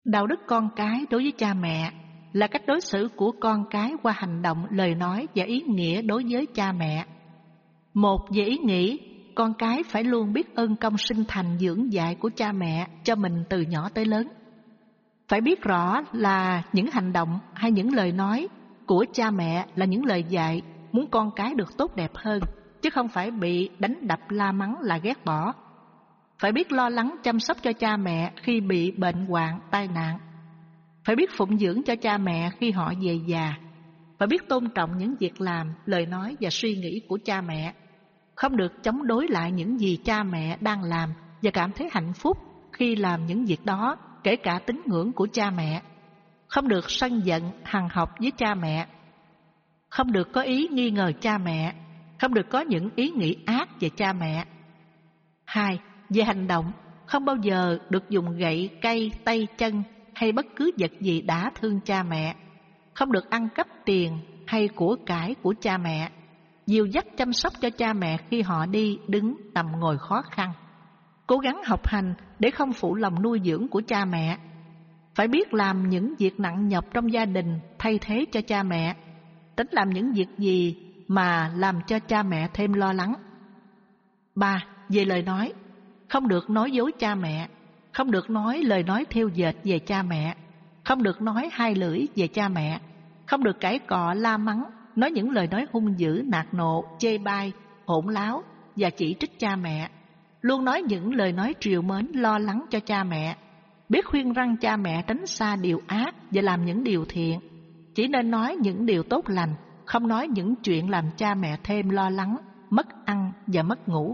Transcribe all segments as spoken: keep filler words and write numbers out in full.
Đạo đức con cái đối với cha mẹ là cách đối xử của con cái qua hành động, lời nói và ý nghĩa đối với cha mẹ. Một, về ý nghĩ, con cái phải luôn biết ơn công sinh thành dưỡng dạy của cha mẹ cho mình từ nhỏ tới lớn. Phải biết rõ là những hành động hay những lời nói của cha mẹ là những lời dạy muốn con cái được tốt đẹp hơn, chứ không phải bị đánh đập la mắng là ghét bỏ. Phải biết lo lắng chăm sóc cho cha mẹ khi bị bệnh hoạn, tai nạn. Phải biết phụng dưỡng cho cha mẹ khi họ về già. Phải biết tôn trọng những việc làm, lời nói và suy nghĩ của cha mẹ. Không được chống đối lại những gì cha mẹ đang làm và cảm thấy hạnh phúc khi làm những việc đó, kể cả tín ngưỡng của cha mẹ. Không được sân giận, hằn học với cha mẹ. Không được có ý nghi ngờ cha mẹ. Không được có những ý nghĩ ác về cha mẹ. Hai, về hành động, không bao giờ được dùng gậy, cây, tay, chân hay bất cứ vật gì đã thương cha mẹ. Không được ăn cắp tiền hay của cải của cha mẹ. Dìu dắt chăm sóc cho cha mẹ khi họ đi, đứng, nằm, ngồi khó khăn. Cố gắng học hành để không phụ lòng nuôi dưỡng của cha mẹ. Phải biết làm những việc nặng nhọc trong gia đình thay thế cho cha mẹ. Tránh làm những việc gì mà làm cho cha mẹ thêm lo lắng. Ba, về lời nói, không được nói dối cha mẹ. Không được nói lời nói thêu dệt về cha mẹ. Không được nói hai lưỡi về cha mẹ. Không được cãi cọ, la mắng, nói những lời nói hung dữ, nạt nộ, chê bai, hỗn láo và chỉ trích cha mẹ. Luôn nói những lời nói trìu mến, lo lắng cho cha mẹ. Biết khuyên răn cha mẹ tránh xa điều ác và làm những điều thiện. Chỉ nên nói những điều tốt lành, không nói những chuyện làm cha mẹ thêm lo lắng, mất ăn và mất ngủ.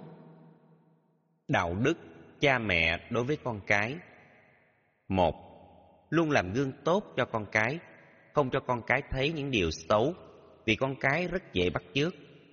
Đạo đức cha mẹ đối với con cái. Một, luôn làm gương tốt cho con cái, không cho con cái thấy những điều xấu, vì con cái rất dễ bắt chước.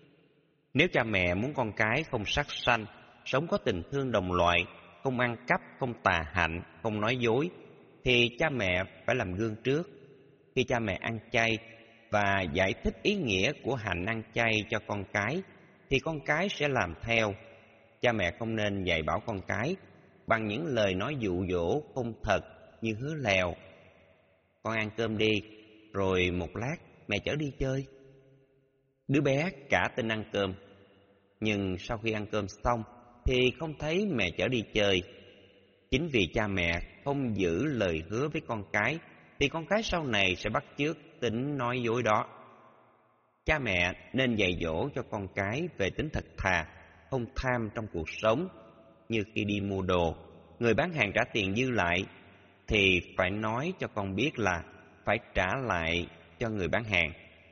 Nếu cha mẹ muốn con cái không sát sanh, sống có tình thương đồng loại, không ăn cắp, không tà hạnh, không nói dối, thì cha mẹ phải làm gương trước. Khi cha mẹ ăn chay và giải thích ý nghĩa của hạnh ăn chay cho con cái, thì con cái sẽ làm theo. Cha mẹ không nên dạy bảo con cái bằng những lời nói dụ dỗ không thật như hứa lèo. Con ăn cơm đi, rồi một lát mẹ chở đi chơi. Đứa bé cả tin ăn cơm, nhưng sau khi ăn cơm xong thì không thấy mẹ chở đi chơi. Chính vì cha mẹ không giữ lời hứa với con cái, thì con cái sau này sẽ bắt chước tính nói dối đó. Cha mẹ nên dạy dỗ cho con cái về tính thật thà, không tham trong cuộc sống. Như khi đi mua đồ, người bán hàng trả tiền dư lại, thì phải nói cho con biết là phải trả lại cho người bán hàng,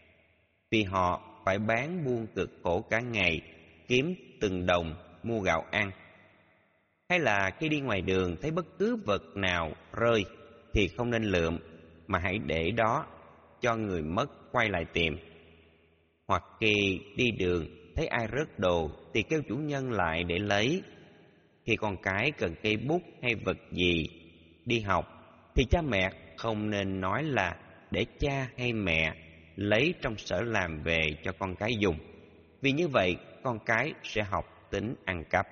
vì họ phải bán buôn cực khổ cả ngày, kiếm từng đồng mua gạo ăn. Hay là khi đi ngoài đường thấy bất cứ vật nào rơi thì không nên lượm, mà hãy để đó cho người mất quay lại tìm. Hoặc khi đi đường thấy ai rớt đồ thì kêu chủ nhân lại để lấy. Khi con cái cần cây bút hay vật gì đi học thì cha mẹ không nên nói là để cha hay mẹ lấy trong sở làm về cho con cái dùng, vì như vậy con cái sẽ học tính ăn cắp.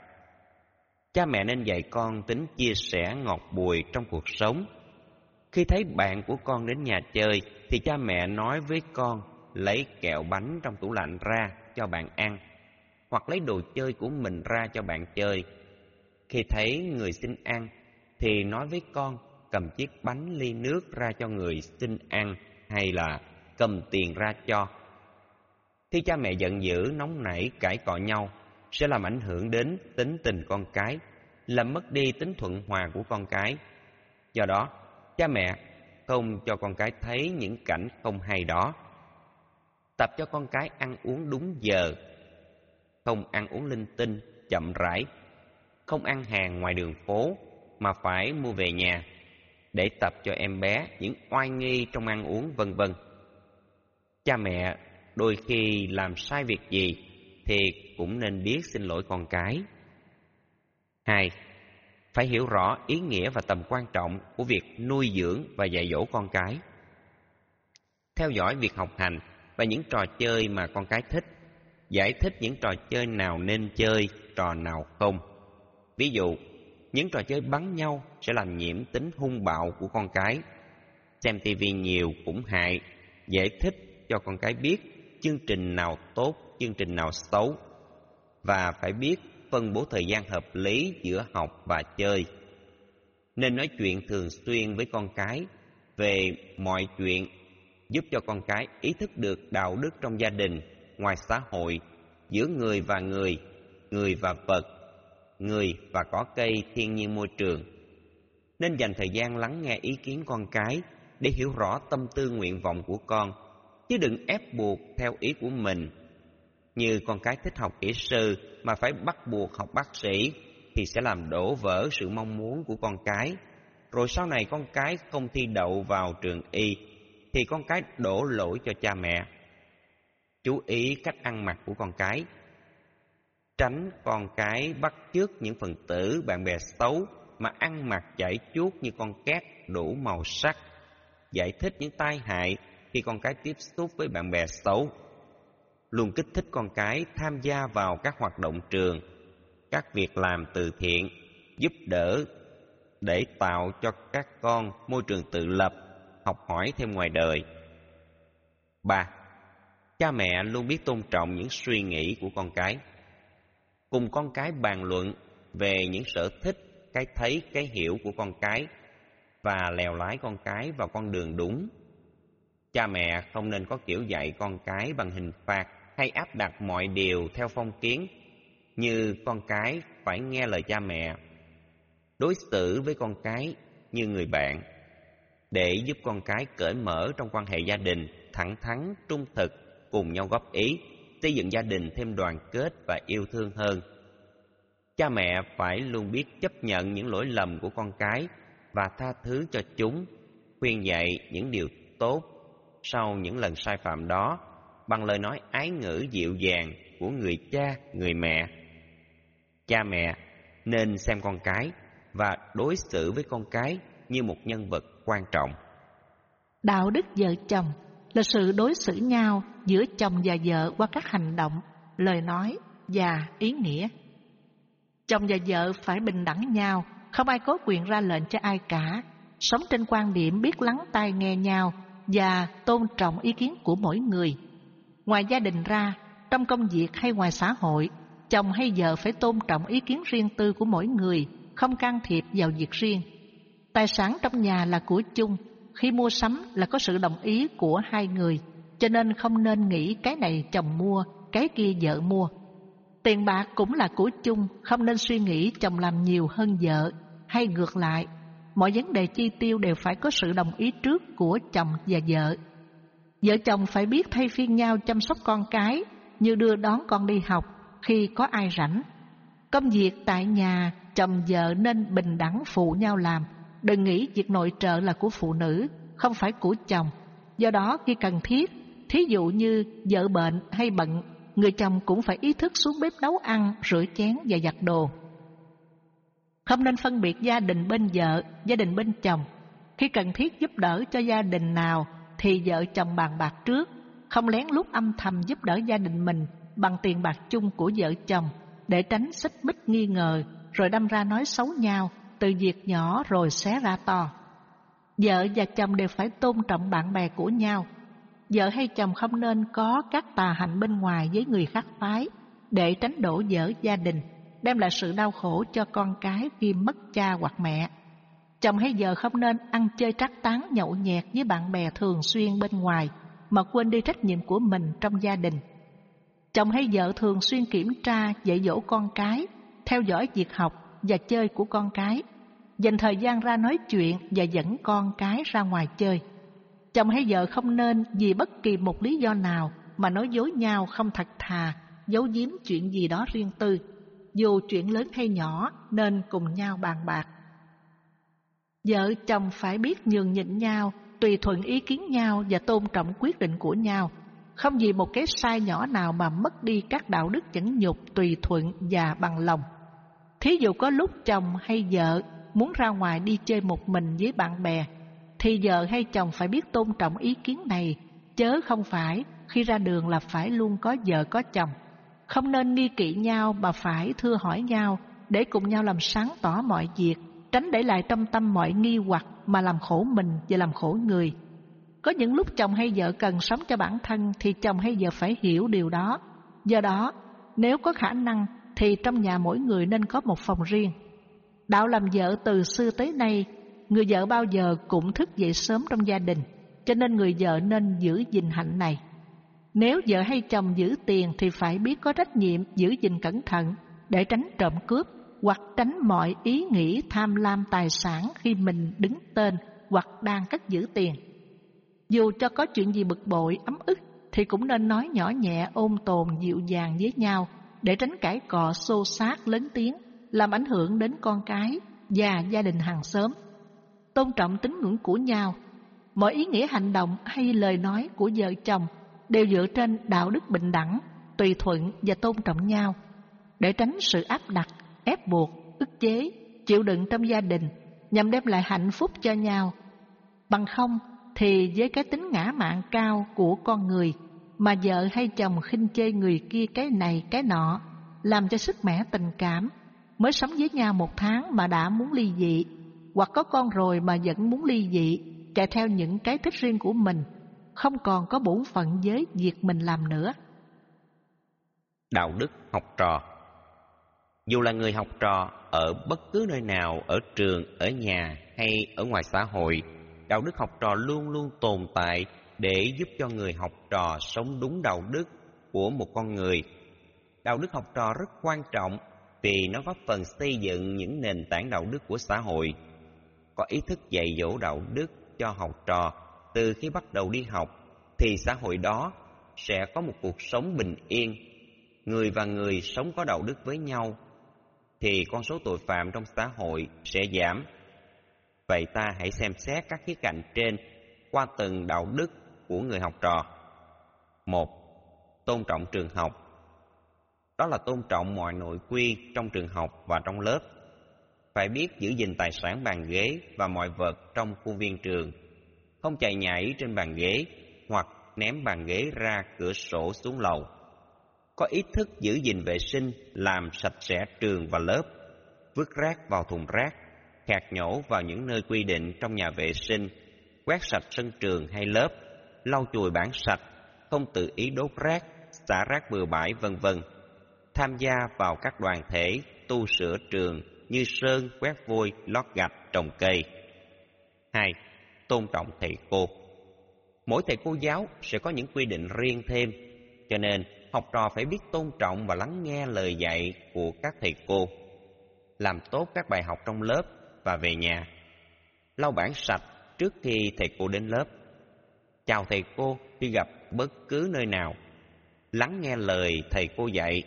Cha mẹ nên dạy con tính chia sẻ ngọt bùi trong cuộc sống. Khi thấy bạn của con đến nhà chơi thì cha mẹ nói với con lấy kẹo bánh trong tủ lạnh ra cho bạn ăn, hoặc lấy đồ chơi của mình ra cho bạn chơi. Khi thấy người xin ăn thì nói với con cầm chiếc bánh ly nước ra cho người xin ăn, hay là cầm tiền ra cho. Khi cha mẹ giận dữ, nóng nảy, cãi cọ nhau sẽ làm ảnh hưởng đến tính tình con cái, làm mất đi tính thuận hòa của con cái. Do đó, cha mẹ không cho con cái thấy những cảnh không hay đó. Tập cho con cái ăn uống đúng giờ, không ăn uống linh tinh, chậm rãi, không ăn hàng ngoài đường phố mà phải mua về nhà, để tập cho em bé những oai nghi trong ăn uống, vân vân. Cha mẹ đôi khi làm sai việc gì thì cũng nên biết xin lỗi con cái. Hai, phải hiểu rõ ý nghĩa và tầm quan trọng của việc nuôi dưỡng và dạy dỗ con cái. Theo dõi việc học hành và những trò chơi mà con cái thích, giải thích những trò chơi nào nên chơi, trò nào không. Ví dụ, những trò chơi bắn nhau sẽ làm nhiễm tính hung bạo của con cái. Xem tivi nhiều cũng hại. Giải thích cho con cái biết chương trình nào tốt, chương trình nào xấu, và phải biết phân bố thời gian hợp lý giữa học và chơi. Nên nói chuyện thường xuyên với con cái về mọi chuyện, giúp cho con cái ý thức được đạo đức trong gia đình, ngoài xã hội, giữa người và người, người và vật, người và cỏ cây, thiên nhiên môi trường. Nên dành thời gian lắng nghe ý kiến con cái để hiểu rõ tâm tư nguyện vọng của con, chứ đừng ép buộc theo ý của mình. Như con cái thích học kỹ sư mà phải bắt buộc học bác sĩ thì sẽ làm đổ vỡ sự mong muốn của con cái. Rồi sau này con cái không thi đậu vào trường y thì con cái đổ lỗi cho cha mẹ. Chú ý cách ăn mặc của con cái, tránh con cái bắt chước những phần tử bạn bè xấu mà ăn mặc chải chuốt như con két đủ màu sắc. Giải thích những tai hại khi con cái tiếp xúc với bạn bè xấu. Luôn kích thích con cái tham gia vào các hoạt động trường, các việc làm từ thiện, giúp đỡ để tạo cho các con môi trường tự lập, học hỏi thêm ngoài đời. ba. Cha mẹ luôn biết tôn trọng những suy nghĩ của con cái. Cùng con cái bàn luận về những sở thích, cái thấy, cái hiểu của con cái và lèo lái con cái vào con đường đúng. Cha mẹ không nên có kiểu dạy con cái bằng hình phạt hay áp đặt mọi điều theo phong kiến, như con cái phải nghe lời cha mẹ. Đối xử với con cái như người bạn, để giúp con cái cởi mở trong quan hệ gia đình, thẳng thắn, trung thực, cùng nhau góp ý, xây dựng gia đình thêm đoàn kết và yêu thương hơn. Cha mẹ phải luôn biết chấp nhận những lỗi lầm của con cái và tha thứ cho chúng, khuyên dạy những điều tốt sau những lần sai phạm đó bằng lời nói ái ngữ dịu dàng của người cha, người mẹ. Cha mẹ nên xem con cái và đối xử với con cái như một nhân vật quan trọng. Đạo đức vợ chồng là sự đối xử nhau giữa chồng và vợ qua các hành động, lời nói và ý nghĩa. Chồng và vợ phải bình đẳng nhau, không ai có quyền ra lệnh cho ai cả, sống trên quan điểm biết lắng tai nghe nhau và tôn trọng ý kiến của mỗi người. Ngoài gia đình ra, trong công việc hay ngoài xã hội, chồng hay vợ phải tôn trọng ý kiến riêng tư của mỗi người, không can thiệp vào việc riêng. Tài sản trong nhà là của chung, khi mua sắm là có sự đồng ý của hai người, cho nên không nên nghĩ cái này chồng mua, cái kia vợ mua. Tiền bạc cũng là của chung, không nên suy nghĩ chồng làm nhiều hơn vợ, hay ngược lại. Mọi vấn đề chi tiêu đều phải có sự đồng ý trước của chồng và vợ. Vợ chồng phải biết thay phiên nhau chăm sóc con cái, như đưa đón con đi học khi có ai rảnh. Công việc tại nhà, chồng vợ nên bình đẳng phụ nhau làm. Đừng nghĩ việc nội trợ là của phụ nữ, không phải của chồng. Do đó khi cần thiết, thí dụ như vợ bệnh hay bận, người chồng cũng phải ý thức xuống bếp nấu ăn, rửa chén và giặt đồ. Không nên phân biệt gia đình bên vợ, gia đình bên chồng. Khi cần thiết giúp đỡ cho gia đình nào thì vợ chồng bàn bạc trước, không lén lút âm thầm giúp đỡ gia đình mình bằng tiền bạc chung của vợ chồng, để tránh xích mích nghi ngờ rồi đâm ra nói xấu nhau, từ việc nhỏ rồi xé ra to. Vợ và chồng đều phải tôn trọng bạn bè của nhau. Vợ hay chồng không nên có các tà hạnh bên ngoài với người khác phái, để tránh đổ vỡ gia đình, đem lại sự đau khổ cho con cái khi mất cha hoặc mẹ. Chồng hay vợ không nên ăn chơi trác tán, nhậu nhẹt với bạn bè thường xuyên bên ngoài mà quên đi trách nhiệm của mình trong gia đình. Chồng hay vợ thường xuyên kiểm tra, dạy dỗ con cái, theo dõi việc học và chơi của con cái, dành thời gian ra nói chuyện và dẫn con cái ra ngoài chơi. Chồng hay vợ không nên vì bất kỳ một lý do nào mà nói dối nhau không thật thà, giấu giếm chuyện gì đó riêng tư, dù chuyện lớn hay nhỏ nên cùng nhau bàn bạc. Vợ chồng phải biết nhường nhịn nhau, tùy thuận ý kiến nhau và tôn trọng quyết định của nhau, không vì một cái sai nhỏ nào mà mất đi các đạo đức nhẫn nhục, tùy thuận và bằng lòng. Thí dụ có lúc chồng hay vợ muốn ra ngoài đi chơi một mình với bạn bè, thì vợ hay chồng phải biết tôn trọng ý kiến này, chớ không phải khi ra đường là phải luôn có vợ có chồng. Không nên nghi kỵ nhau mà phải thưa hỏi nhau để cùng nhau làm sáng tỏ mọi việc, tránh để lại trong tâm mọi nghi hoặc mà làm khổ mình và làm khổ người. Có những lúc chồng hay vợ cần sống cho bản thân thì chồng hay vợ phải hiểu điều đó. Do đó, nếu có khả năng thì trong nhà mỗi người nên có một phòng riêng. Đạo làm vợ từ xưa tới nay, người vợ bao giờ cũng thức dậy sớm trong gia đình, cho nên người vợ nên giữ gìn hạnh này. Nếu vợ hay chồng giữ tiền thì phải biết có trách nhiệm giữ gìn cẩn thận để tránh trộm cướp hoặc tránh mọi ý nghĩ tham lam tài sản khi mình đứng tên hoặc đang cất giữ tiền. Dù cho có chuyện gì bực bội, ấm ức thì cũng nên nói nhỏ nhẹ, ôn tồn, dịu dàng với nhau để tránh cãi cọ, xô xát, lớn tiếng, làm ảnh hưởng đến con cái và gia đình hàng xóm. Tôn trọng tín ngưỡng của nhau. Mọi ý nghĩa hành động hay lời nói của vợ chồng đều dựa trên đạo đức bình đẳng, tùy thuận và tôn trọng nhau, để tránh sự áp đặt, ép buộc, ức chế, chịu đựng trong gia đình nhằm đem lại hạnh phúc cho nhau. Bằng không thì với cái tính ngã mạn cao của con người mà vợ hay chồng khinh chê người kia cái này cái nọ, làm cho sức mẻ tình cảm, mới sống với nhau một tháng mà đã muốn ly dị, hoặc có con rồi mà vẫn muốn ly dị, chạy theo những cái thích riêng của mình, không còn có bổn phận với việc mình làm nữa. Đạo đức học trò. Dù là người học trò ở bất cứ nơi nào, ở trường, ở nhà hay ở ngoài xã hội, đạo đức học trò luôn luôn tồn tại để giúp cho người học trò sống đúng đạo đức của một con người. Đạo đức học trò rất quan trọng vì nó góp phần xây dựng những nền tảng đạo đức của xã hội. Có ý thức dạy dỗ đạo đức cho học trò từ khi bắt đầu đi học thì xã hội đó sẽ có một cuộc sống bình yên. Người và người sống có đạo đức với nhau thì con số tội phạm trong xã hội sẽ giảm. Vậy ta hãy xem xét các khía cạnh trên qua từng đạo đức của người học trò. Một, tôn trọng trường học. Đó là tôn trọng mọi nội quy trong trường học và trong lớp. Phải biết giữ gìn tài sản bàn ghế và mọi vật trong khuôn viên trường. Không chạy nhảy trên bàn ghế hoặc ném bàn ghế ra cửa sổ xuống lầu. Có ý thức giữ gìn vệ sinh, làm sạch sẽ trường và lớp. Vứt rác vào thùng rác, khạc nhổ vào những nơi quy định trong nhà vệ sinh, quét sạch sân trường hay lớp, lau chùi bảng sạch, không tự ý đốt rác, xả rác bừa bãi, vân vân. Tham gia vào các đoàn thể tu sửa trường như sơn, quét vôi, lót gạch, trồng cây. Hai, tôn trọng thầy cô. Mỗi thầy cô giáo sẽ có những quy định riêng thêm, cho nên học trò phải biết tôn trọng và lắng nghe lời dạy của các thầy cô. Làm tốt các bài học trong lớp và về nhà. Lau bảng sạch trước khi thầy cô đến lớp. Chào thầy cô khi gặp bất cứ nơi nào. Lắng nghe lời thầy cô dạy.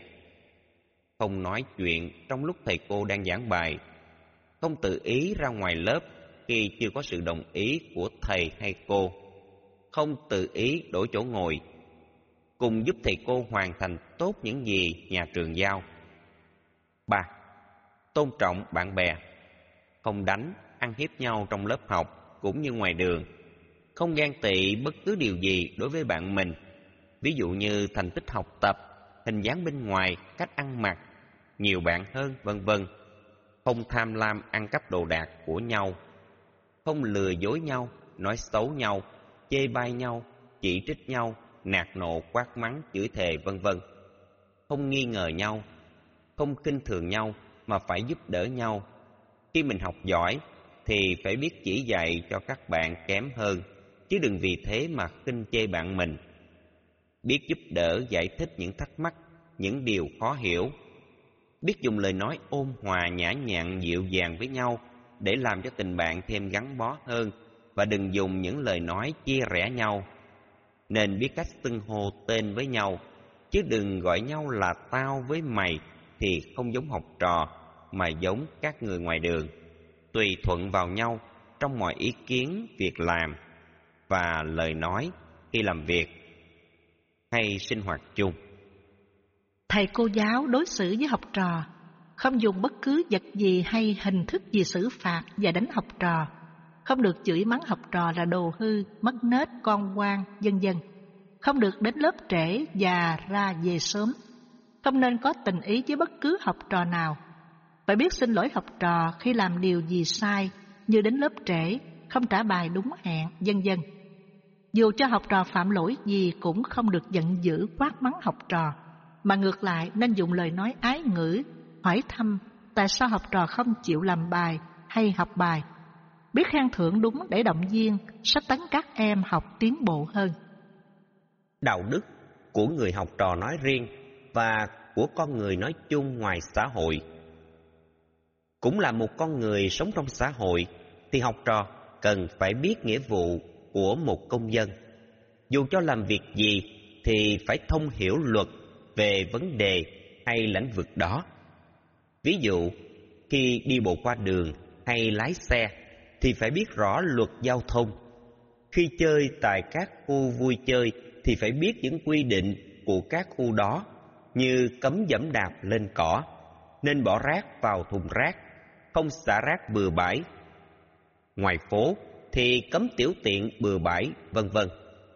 Không nói chuyện trong lúc thầy cô đang giảng bài. Không tự ý ra ngoài lớp khi chưa có sự đồng ý của thầy hay cô. Không tự ý đổi chỗ ngồi. Cùng giúp thầy cô hoàn thành tốt những gì nhà trường giao. Ba, tôn trọng bạn bè. Không đánh, ăn hiếp nhau trong lớp học cũng như ngoài đường. Không ghen tị bất cứ điều gì đối với bạn mình, ví dụ như thành tích học tập, hình dáng bên ngoài, cách ăn mặc, nhiều bạn hơn, vân vân. Không tham lam ăn cắp đồ đạc của nhau. Không lừa dối nhau, nói xấu nhau, chê bai nhau, chỉ trích nhau, nạt nộ, quát mắng, chửi thề, vân vân. Không nghi ngờ nhau, không khinh thường nhau mà phải giúp đỡ nhau. Khi mình học giỏi thì phải biết chỉ dạy cho các bạn kém hơn, chứ đừng vì thế mà khinh chê bạn mình. Biết giúp đỡ giải thích những thắc mắc, những điều khó hiểu. Biết dùng lời nói ôn hòa, nhã nhặn, dịu dàng với nhau để làm cho tình bạn thêm gắn bó hơn, và đừng dùng những lời nói chia rẽ nhau. Nên biết cách xưng hô tên với nhau, chứ đừng gọi nhau là tao với mày thì không giống học trò mà giống các người ngoài đường. Tùy thuận vào nhau trong mọi ý kiến, việc làm và lời nói khi làm việc hay sinh hoạt chung. Thầy cô giáo đối xử với học trò không dùng bất cứ vật gì hay hình thức gì xử phạt và đánh học trò. Không được chửi mắng học trò là đồ hư, mất nết, con ngoan, vân vân. Không được đến lớp trễ và ra về sớm. Không nên có tình ý với bất cứ học trò nào. phải biết xin lỗi học trò khi làm điều gì sai, như đến lớp trễ, không trả bài đúng hẹn, vân vân. Dù cho học trò phạm lỗi gì cũng không được giận dữ quát mắng học trò, mà ngược lại nên dùng lời nói ái ngữ, hỏi thăm tại sao học trò không chịu làm bài hay học bài. Biết khen thưởng đúng để động viên, sách tấn các em học tiến bộ hơn. Đạo đức của người học trò nói riêng và của con người nói chung ngoài xã hội. Cũng là một con người sống trong xã hội thì học trò cần phải biết nghĩa vụ của một công dân. Dù cho làm việc gì thì phải thông hiểu luật về vấn đề hay lĩnh vực đó. Ví dụ, khi đi bộ qua đường hay lái xe thì phải biết rõ luật giao thông. Khi chơi tại các khu vui chơi thì phải biết những quy định của các khu đó, như cấm giẫm đạp lên cỏ, nên bỏ rác vào thùng rác, không xả rác bừa bãi. Ngoài phố thì cấm tiểu tiện bừa bãi, vân vân.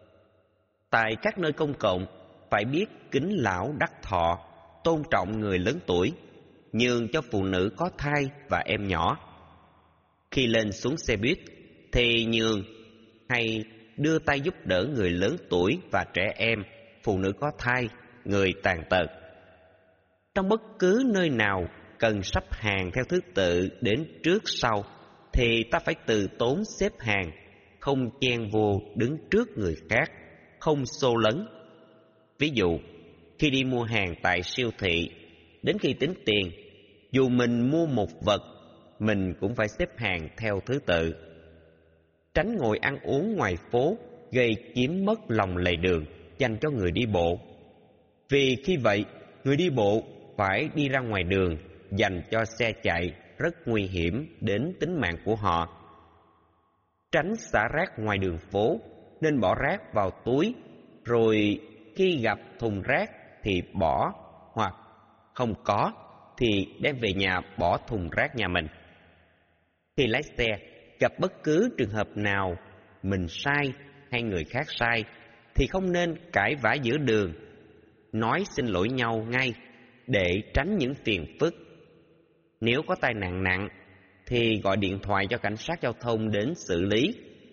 Tại các nơi công cộng phải biết kính lão đắc thọ, tôn trọng người lớn tuổi, nhường cho phụ nữ có thai và em nhỏ. Khi lên xuống xe buýt thì nhường hay đưa tay giúp đỡ người lớn tuổi và trẻ em, phụ nữ có thai, người tàn tật. Trong bất cứ nơi nào cần sắp hàng theo thứ tự đến trước sau thì ta phải từ tốn xếp hàng, không chen vô đứng trước người khác, không xô lấn. Ví dụ, khi đi mua hàng tại siêu thị, đến khi tính tiền, dù mình mua một vật, mình cũng phải xếp hàng theo thứ tự. Tránh ngồi ăn uống ngoài phố gây chiếm mất lòng lề đường dành cho người đi bộ. Vì khi vậy, người đi bộ phải đi ra ngoài đường dành cho xe chạy rất nguy hiểm đến tính mạng của họ. Tránh xả rác ngoài đường phố, nên bỏ rác vào túi, rồi khi gặp thùng rác thì bỏ, hoặc không có thì đem về nhà bỏ thùng rác nhà mình. Khi lái xe, gặp bất cứ trường hợp nào mình sai hay người khác sai thì không nên cãi vã giữa đường, nói xin lỗi nhau ngay để tránh những phiền phức. Nếu có tai nạn nặng thì gọi điện thoại cho cảnh sát giao thông đến xử lý.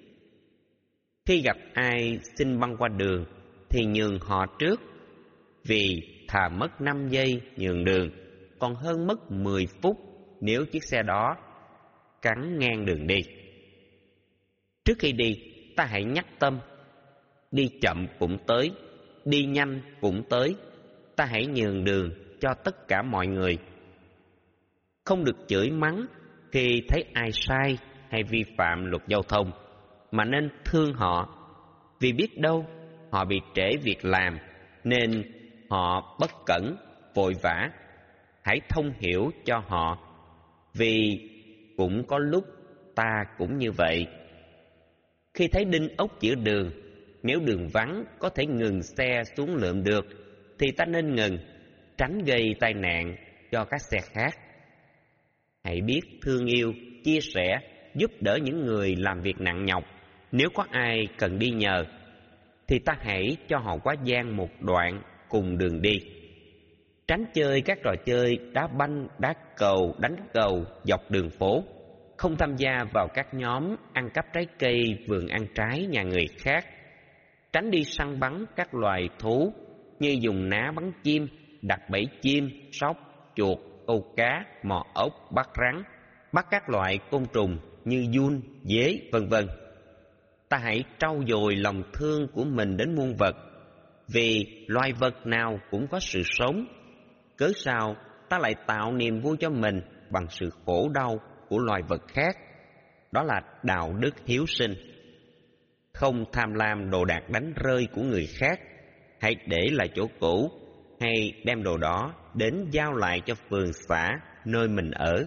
Khi gặp ai xin băng qua đường thì nhường họ trước, vì thà mất năm giây nhường đường còn hơn mất mười phút nếu chiếc xe đó cắn ngang đường đi. Trước khi đi, ta hãy nhắc tâm, đi chậm cũng tới, đi nhanh cũng tới, ta hãy nhường đường cho tất cả mọi người. Không được chửi mắng khi thấy ai sai hay vi phạm luật giao thông, mà nên thương họ, vì biết đâu họ bị trễ việc làm nên họ bất cẩn, vội vã. Hãy thông hiểu cho họ, vì cũng có lúc ta cũng như vậy. Khi thấy đinh ốc giữa đường, nếu đường vắng có thể ngừng xe xuống lượm được thì ta nên ngừng, tránh gây tai nạn cho các xe khác. Hãy biết thương yêu, chia sẻ, giúp đỡ những người làm việc nặng nhọc. Nếu có ai cần đi nhờ thì ta hãy cho họ quá gian một đoạn cùng đường đi. Tránh chơi các trò chơi đá banh, đá cầu, đánh cầu dọc đường phố. Không tham gia vào các nhóm ăn cắp trái cây vườn ăn trái nhà người khác. Tránh đi săn bắn các loài thú như dùng ná bắn chim, đặt bẫy chim, sóc, chuột, câu cá, mò ốc, bắt rắn, bắt các loại côn trùng như giun, dế, vân vân. Ta hãy trau dồi lòng thương của mình đến muôn vật, vì loài vật nào cũng có sự sống. Cớ sao ta lại tạo niềm vui cho mình bằng sự khổ đau của loài vật khác? Đó là đạo đức hiếu sinh. Không tham lam đồ đạc đánh rơi của người khác, hãy để lại chỗ cũ, hay đem đồ đó đến giao lại cho phường xã nơi mình ở.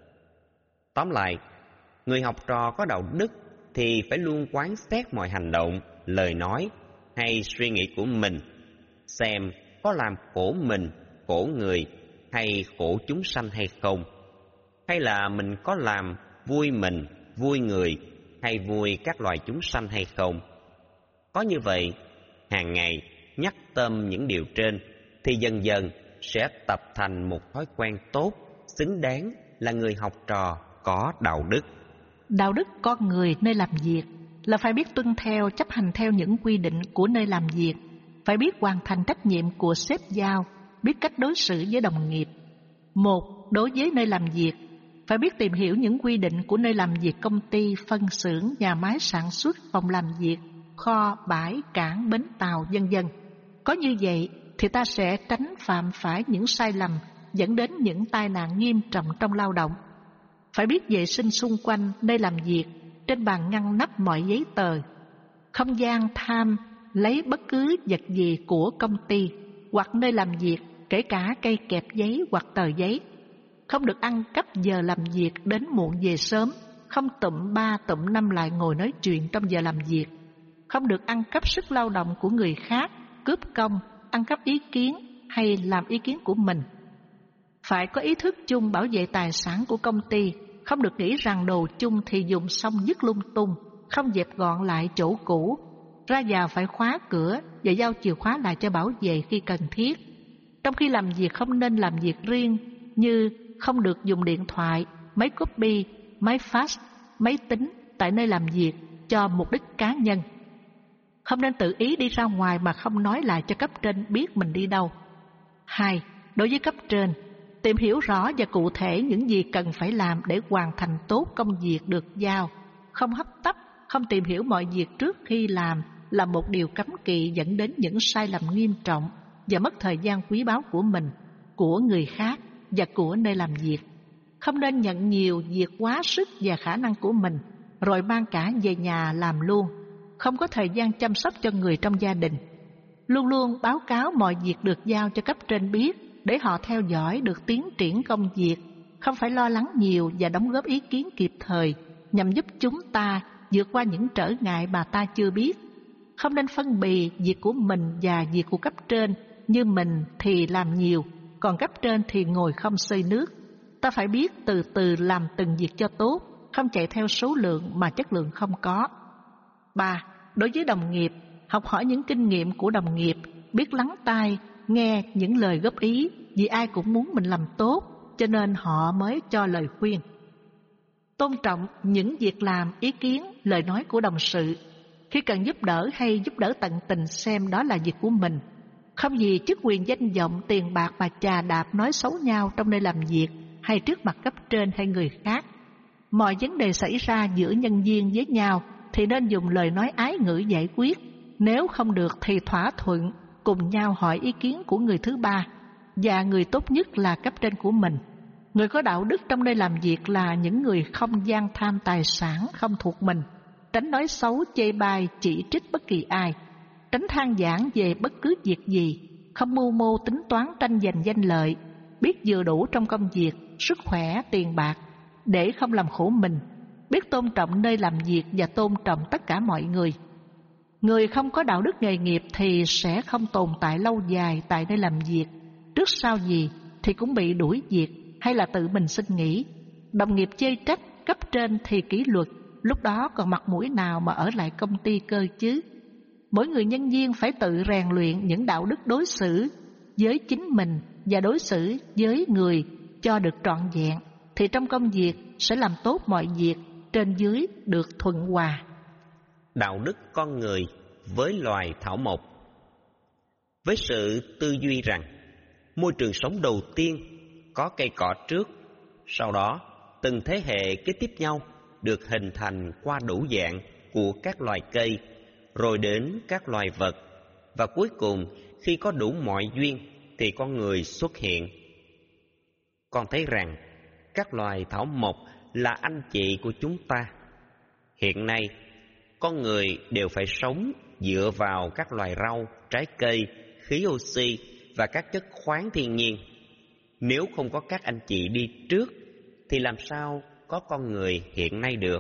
Tóm lại, người học trò có đạo đức thì phải luôn quán xét mọi hành động, lời nói hay suy nghĩ của mình, xem có làm khổ mình, khổ người hay khổ chúng sanh hay không, hay là mình có làm vui mình, vui người hay vui các loài chúng sanh hay không. Có như vậy, hàng ngày nhắc tâm những điều trên thì dần dần sẽ tập thành một thói quen tốt, xứng đáng là người học trò có đạo đức. Đạo đức con người nơi làm việc là phải biết tuân theo, chấp hành theo những quy định của nơi làm việc, phải biết hoàn thành trách nhiệm của sếp giao, biết cách đối xử với đồng nghiệp. Một, đối với nơi làm việc, phải biết tìm hiểu những quy định của nơi làm việc công ty, phân xưởng, nhà máy sản xuất, phòng làm việc, kho, bãi, cảng, bến tàu, vân vân. Có như vậy thì ta sẽ tránh phạm phải những sai lầm dẫn đến những tai nạn nghiêm trọng trong lao động. Phải biết vệ sinh xung quanh nơi làm việc, trên bàn ngăn nắp mọi giấy tờ, không gian tham lấy bất cứ vật gì của công ty hoặc nơi làm việc, kể cả cây kẹp giấy hoặc tờ giấy. Không được ăn cắp giờ làm việc đến muộn về sớm, không tụm ba tụm năm lại ngồi nói chuyện trong giờ làm việc. Không được ăn cắp sức lao động của người khác, cướp công, ăn cắp ý kiến hay làm ý kiến của mình. Phải có ý thức chung bảo vệ tài sản của công ty, không được nghĩ rằng đồ chung thì dùng xong dứt lung tung, không dẹp gọn lại chỗ cũ. Ra vào phải khóa cửa và giao chìa khóa lại cho bảo vệ khi cần thiết. Trong khi làm việc không nên làm việc riêng, như không được dùng điện thoại, máy copy, máy fax, máy tính tại nơi làm việc cho mục đích cá nhân. Không nên tự ý đi ra ngoài mà không nói lại cho cấp trên biết mình đi đâu. Hai, đối với cấp trên, tìm hiểu rõ và cụ thể những gì cần phải làm để hoàn thành tốt công việc được giao. Không hấp tấp, không tìm hiểu mọi việc trước khi làm là một điều cấm kỵ dẫn đến những sai lầm nghiêm trọng và mất thời gian quý báu của mình, của người khác và của nơi làm việc. Không nên nhận nhiều việc quá sức và khả năng của mình, rồi mang cả về nhà làm luôn, không có thời gian chăm sóc cho người trong gia đình. Luôn luôn báo cáo mọi việc được giao cho cấp trên biết để họ theo dõi được tiến triển công việc, không phải lo lắng nhiều và đóng góp ý kiến kịp thời nhằm giúp chúng ta vượt qua những trở ngại mà ta chưa biết. Không nên phân bì việc của mình và việc của cấp trên, như mình thì làm nhiều, còn cấp trên thì ngồi không xơi nước. Ta phải biết từ từ làm từng việc cho tốt, không chạy theo số lượng mà chất lượng không có. Ba, đối với đồng nghiệp, học hỏi những kinh nghiệm của đồng nghiệp, biết lắng tai, nghe những lời góp ý, vì ai cũng muốn mình làm tốt, cho nên họ mới cho lời khuyên. Tôn trọng những việc làm, ý kiến, lời nói của đồng sự. Khi cần giúp đỡ hay giúp đỡ tận tình xem đó là việc của mình. Không vì chức quyền danh vọng, tiền bạc mà chà đạp nói xấu nhau trong nơi làm việc hay trước mặt cấp trên hay người khác. Mọi vấn đề xảy ra giữa nhân viên với nhau thì nên dùng lời nói ái ngữ giải quyết. Nếu không được thì thỏa thuận cùng nhau hỏi ý kiến của người thứ ba, và người tốt nhất là cấp trên của mình. Người có đạo đức trong nơi làm việc là những người không gian tham tài sản không thuộc mình, tránh nói xấu, chê bai, chỉ trích bất kỳ ai, tránh than vãn về bất cứ việc gì, không mưu mô tính toán tranh giành danh lợi, biết vừa đủ trong công việc, sức khỏe, tiền bạc, để không làm khổ mình, biết tôn trọng nơi làm việc và tôn trọng tất cả mọi người. Người không có đạo đức nghề nghiệp thì sẽ không tồn tại lâu dài tại nơi làm việc, trước sau gì thì cũng bị đuổi việc hay là tự mình xin nghỉ. Đồng nghiệp chê trách, cấp trên thì kỷ luật, lúc đó còn mặt mũi nào mà ở lại công ty cơ chứ. Mỗi người nhân viên phải tự rèn luyện những đạo đức đối xử với chính mình và đối xử với người cho được trọn vẹn, thì trong công việc sẽ làm tốt mọi việc, trên dưới được thuận hòa. Đạo đức con người với loài thảo mộc. Với sự tư duy rằng môi trường sống đầu tiên có cây cỏ trước, sau đó từng thế hệ kế tiếp nhau được hình thành qua đủ dạng của các loài cây, rồi đến các loài vật, và cuối cùng khi có đủ mọi duyên thì con người xuất hiện. Con thấy rằng các loài thảo mộc là anh chị của chúng ta. Hiện nay con người đều phải sống dựa vào các loài rau, trái cây, khí oxy và các chất khoáng thiên nhiên. Nếu không có các anh chị đi trước thì làm sao có con người hiện nay được?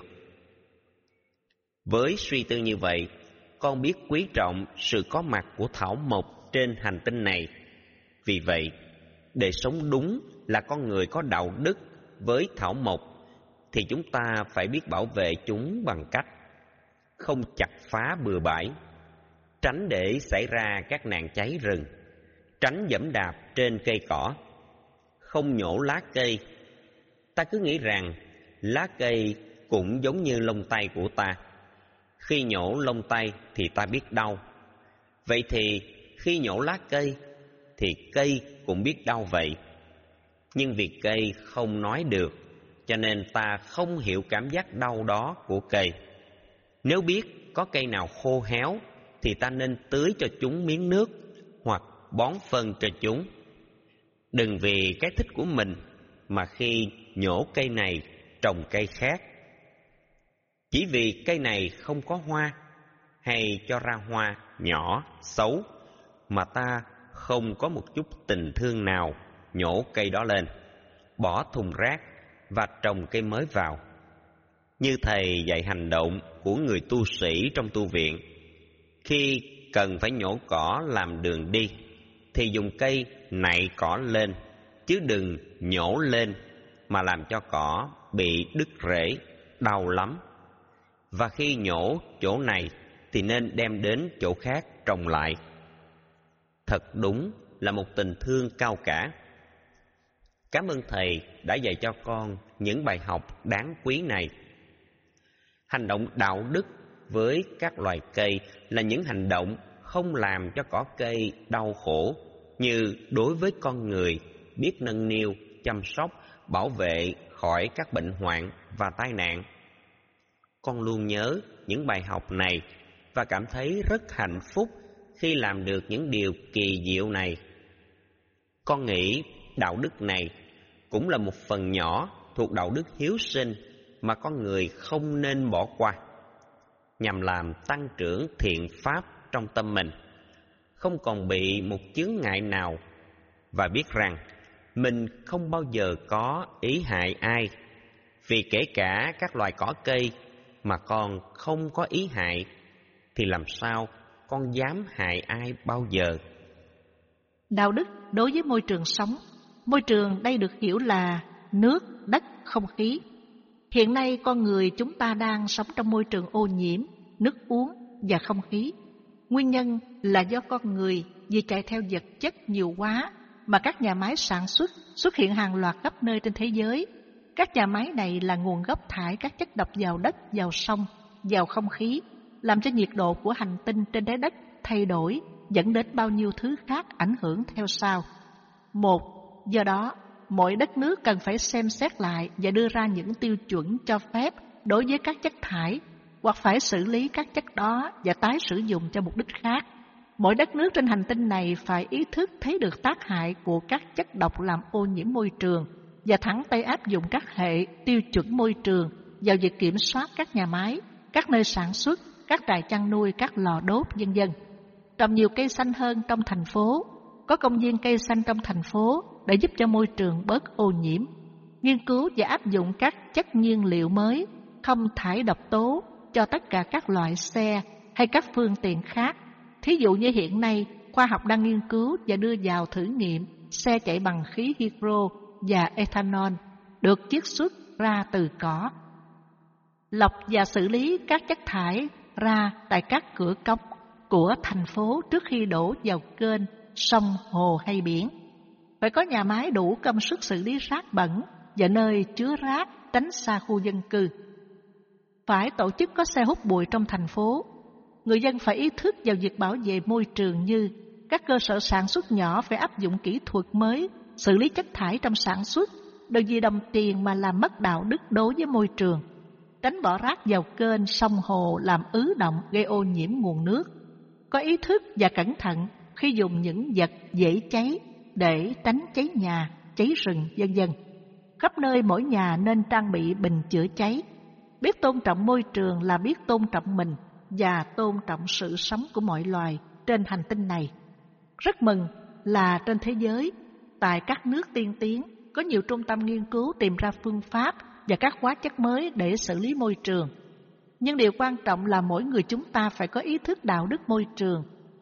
Với suy tư như vậy, con biết quý trọng sự có mặt của thảo mộc trên hành tinh này. Vì vậy, để sống đúng là con người có đạo đức với thảo mộc, thì chúng ta phải biết bảo vệ chúng bằng cách không chặt phá bừa bãi, tránh để xảy ra các nạn cháy rừng, tránh giẫm đạp trên cây cỏ, không nhổ lá cây Ta cứ nghĩ rằng lá cây cũng giống như lông tay của ta. Khi nhổ lông tay thì ta biết đau. Vậy thì khi nhổ lá cây thì cây cũng biết đau vậy. Nhưng vì cây không nói được, cho nên ta không hiểu cảm giác đau đó của cây. Nếu biết có cây nào khô héo thì ta nên tưới cho chúng miếng nước hoặc bón phân cho chúng. Đừng vì cái thích của mình mà khi nhổ cây này trồng cây khác. Chỉ vì cây này không có hoa hay cho ra hoa nhỏ, xấu mà ta không có một chút tình thương nào nhổ cây đó lên, bỏ thùng rác và trồng cây mới vào. Như thầy dạy hành động của người tu sĩ trong tu viện. Khi cần phải nhổ cỏ làm đường đi thì dùng cây nạy cỏ lên, chứ đừng nhổ lên mà làm cho cỏ bị đứt rễ, đau lắm. Và khi nhổ chỗ này thì nên đem đến chỗ khác trồng lại. Thật đúng là một tình thương cao cả. Cảm ơn thầy đã dạy cho con những bài học đáng quý này. Hành động đạo đức với các loài cây là những hành động không làm cho cỏ cây đau khổ, như đối với con người biết nâng niu, chăm sóc, bảo vệ khỏi các bệnh hoạn và tai nạn. Con luôn nhớ những bài học này và cảm thấy rất hạnh phúc khi làm được những điều kỳ diệu này. Con nghĩ đạo đức này cũng là một phần nhỏ thuộc đạo đức hiếu sinh mà con người không nên bỏ qua, nhằm làm tăng trưởng thiện pháp trong tâm mình, không còn bị một chướng ngại nào, và biết rằng mình không bao giờ có ý hại ai, vì kể cả các loài cỏ cây mà con không có ý hại thì làm sao con dám hại ai bao giờ. Đạo đức đối với môi trường sống. Môi trường đây được hiểu là nước, đất, không khí. Hiện nay con người chúng ta đang sống trong môi trường ô nhiễm, nước uống và không khí. Nguyên nhân là do con người vì chạy theo vật chất nhiều quá mà các nhà máy sản xuất xuất hiện hàng loạt khắp nơi trên thế giới. Các nhà máy này là nguồn gốc thải các chất độc vào đất, vào sông, vào không khí, làm cho nhiệt độ của hành tinh trên trái đất thay đổi, dẫn đến bao nhiêu thứ khác ảnh hưởng theo sau. Một, do đó, mỗi đất nước cần phải xem xét lại và đưa ra những tiêu chuẩn cho phép đối với các chất thải, hoặc phải xử lý các chất đó và tái sử dụng cho mục đích khác. Mỗi đất nước trên hành tinh này phải ý thức thấy được tác hại của các chất độc làm ô nhiễm môi trường và thẳng tay áp dụng các hệ tiêu chuẩn môi trường vào việc kiểm soát các nhà máy, các nơi sản xuất, các trại chăn nuôi, các lò đốt, vân vân. Trồng nhiều cây xanh hơn trong thành phố, có công viên cây xanh trong thành phố để giúp cho môi trường bớt ô nhiễm. Nghiên cứu và áp dụng các chất nhiên liệu mới, không thải độc tố cho tất cả các loại xe hay các phương tiện khác. Thí dụ như hiện nay, khoa học đang nghiên cứu và đưa vào thử nghiệm xe chạy bằng khí hydro và ethanol được chiết xuất ra từ cỏ. Lọc và xử lý các chất thải ra tại các cửa cống của thành phố trước khi đổ vào kênh, sông, hồ hay biển. Phải có nhà máy đủ công suất xử lý rác bẩn và nơi chứa rác tránh xa khu dân cư. Phải tổ chức có xe hút bụi trong thành phố. Người dân phải ý thức vào việc bảo vệ môi trường, như các cơ sở sản xuất nhỏ phải áp dụng kỹ thuật mới xử lý chất thải trong sản xuất, đừng vì đồng tiền mà làm mất đạo đức đối với môi trường. Tránh bỏ rác vào kênh, sông, hồ làm ứ động gây ô nhiễm nguồn nước. Có ý thức và cẩn thận khi dùng những vật dễ cháy để tránh cháy nhà, cháy rừng, vân vân. Khắp nơi mỗi nhà nên trang bị bình chữa cháy. Biết tôn trọng môi trường là biết tôn trọng mình và tôn trọng sự sống của mọi loài trên hành tinh này. Rất mừng là trên thế giới, tại các nước tiên tiến, có nhiều trung tâm nghiên cứu tìm ra phương pháp và các hóa chất mới để xử lý môi trường. Nhưng điều quan trọng là mỗi người chúng ta phải có ý thức đạo đức môi trường,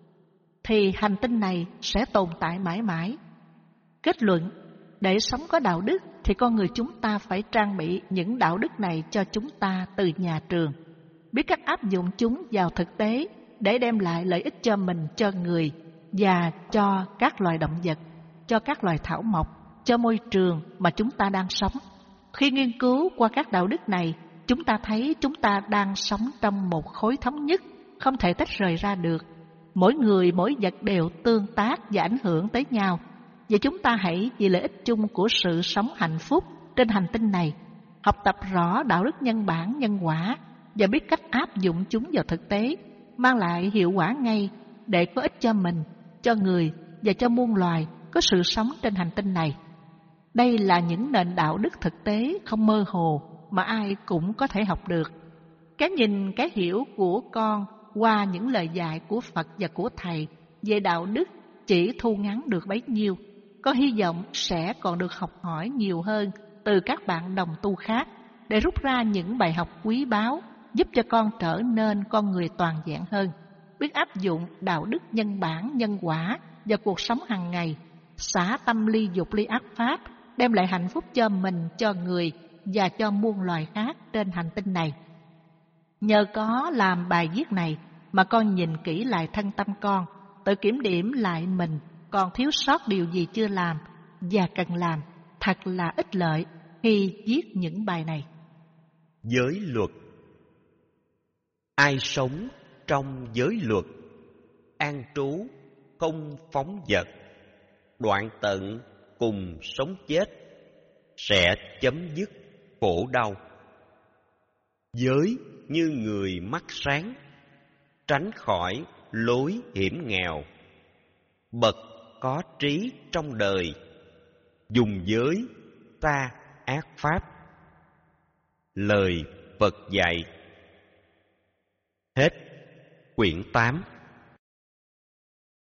thì hành tinh này sẽ tồn tại mãi mãi. Kết luận, để sống có đạo đức thì con người chúng ta phải trang bị những đạo đức này cho chúng ta từ nhà trường, biết cách áp dụng chúng vào thực tế để đem lại lợi ích cho mình, cho người và cho các loài động vật, cho các loài thảo mộc, cho môi trường mà chúng ta đang sống. Khi nghiên cứu qua các đạo đức này, chúng ta thấy chúng ta đang sống trong một khối thống nhất, không thể tách rời ra được. Mỗi người, mỗi vật đều tương tác và ảnh hưởng tới nhau. Và chúng ta hãy vì lợi ích chung của sự sống hạnh phúc trên hành tinh này, học tập rõ đạo đức nhân bản, nhân quả và biết cách áp dụng chúng vào thực tế, mang lại hiệu quả ngay để có ích cho mình, cho người và cho muôn loài có sự sống trên hành tinh này. Đây là những nền đạo đức thực tế không mơ hồ mà ai cũng có thể học được. Cái nhìn, cái hiểu của con qua những lời dạy của Phật và của Thầy về đạo đức chỉ thu ngắn được bấy nhiêu. Có hy vọng sẽ còn được học hỏi nhiều hơn từ các bạn đồng tu khác để rút ra những bài học quý báu giúp cho con trở nên con người toàn vẹn hơn, biết áp dụng đạo đức nhân bản, nhân quả vào cuộc sống hàng ngày, xả tâm ly dục ly ác pháp, đem lại hạnh phúc cho mình, cho người và cho muôn loài khác trên hành tinh này. Nhờ có làm bài viết này mà con nhìn kỹ lại thân tâm con, tự kiểm điểm lại mình còn thiếu sót điều gì chưa làm và cần làm. Thật là ích lợi khi viết những bài này. Giới luật. Ai sống trong giới luật, an trú không phóng dật, đoạn tận cùng sống chết, sẽ chấm dứt khổ đau. Giới như người mắt sáng, tránh khỏi lối hiểm nghèo. Bậc có trí trong đời, dùng giới ta ác pháp. Lời Phật dạy. Hết quyển tám.